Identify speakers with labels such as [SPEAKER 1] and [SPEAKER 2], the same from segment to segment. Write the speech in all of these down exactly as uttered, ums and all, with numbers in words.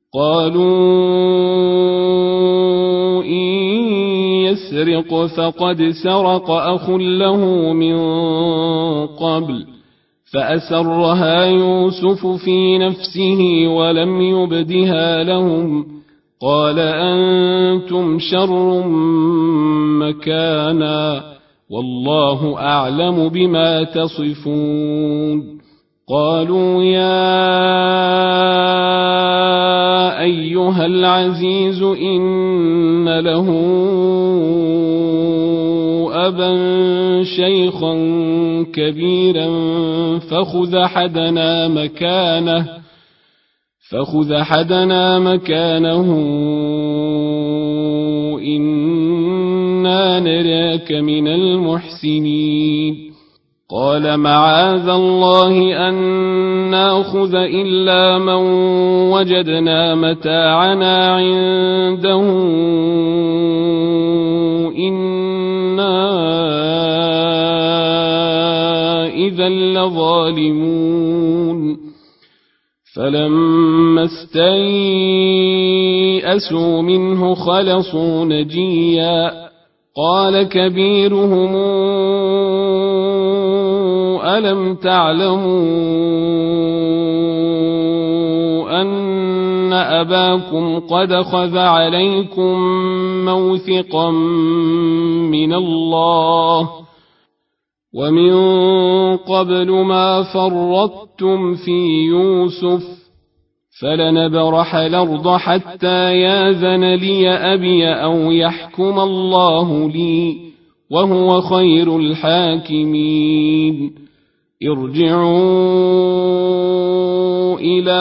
[SPEAKER 1] قالوا إن يسرق فقد سرق أخ له من قبل فأسرها يوسف في نفسه ولم يبدها لهم قال أنتم شر مكانا والله أعلم بما تصفون قالوا يا أيها العزيز إن له أبا شيخا كبيرا فخذ أحدنا مكانه فخذ أحدنا مكانه إنا نراك من المحسنين قال معاذ الله أن نأخذ إلا من وجدنا متاعنا عنده إنا إذا لظالمون فلما استيئسوا منه خلصوا نجيا قال كبيرهم ألم تعلموا أن أباكم قد أخذ عليكم موثقا من الله ومن قبل ما فرطتم في يوسف فلنبرح الأرض حتى ياذن لي أبي أو يحكم الله لي وهو خير الحاكمين ارجعوا إلى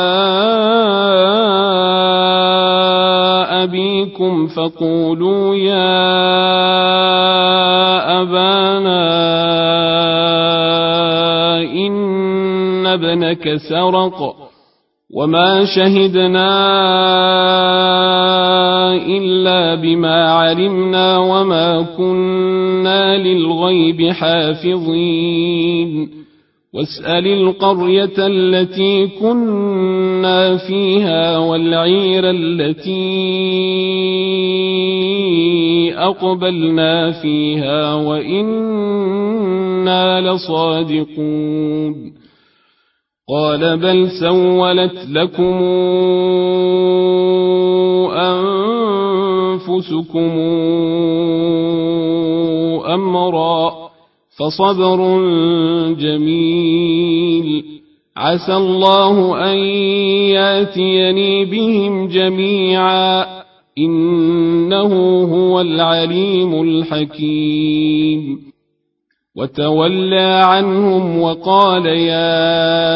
[SPEAKER 1] أبيكم فقولوا يا أبانا إن ابنك سرق وما شهدنا إلا بما علمنا وما كنا للغيب حافظين واسأل القرية التي كنا فيها والعير التي أقبلنا فيها وإنا لصادقون قال بل سولت لكم أنفسكم أمرا فصبر جميل عسى الله أن ياتيني بهم جميعا إنه هو العليم الحكيم وتولى عنهم وقال يا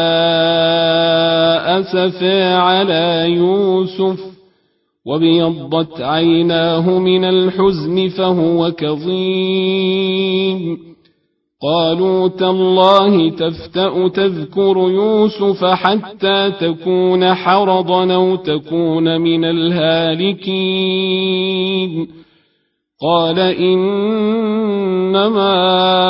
[SPEAKER 1] أسفا على يوسف وابيضت عيناه من الحزن فهو كظيم قالوا تالله تفتأ تذكر يوسف حتى تكون حرضا أو تكون من الهالكين قال إنما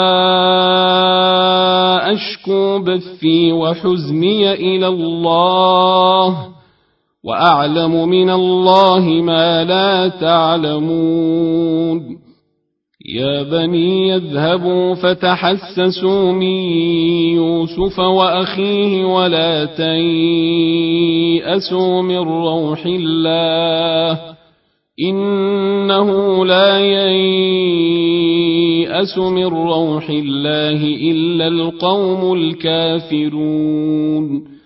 [SPEAKER 1] أشكو بثي وحزني إلى الله وأعلم من الله ما لا تعلمون يا بني اذهبوا فتحسسوا من يوسف وأخيه ولا تيأسوا من روح الله إنه لا ييأس من روح الله إلا القوم الكافرون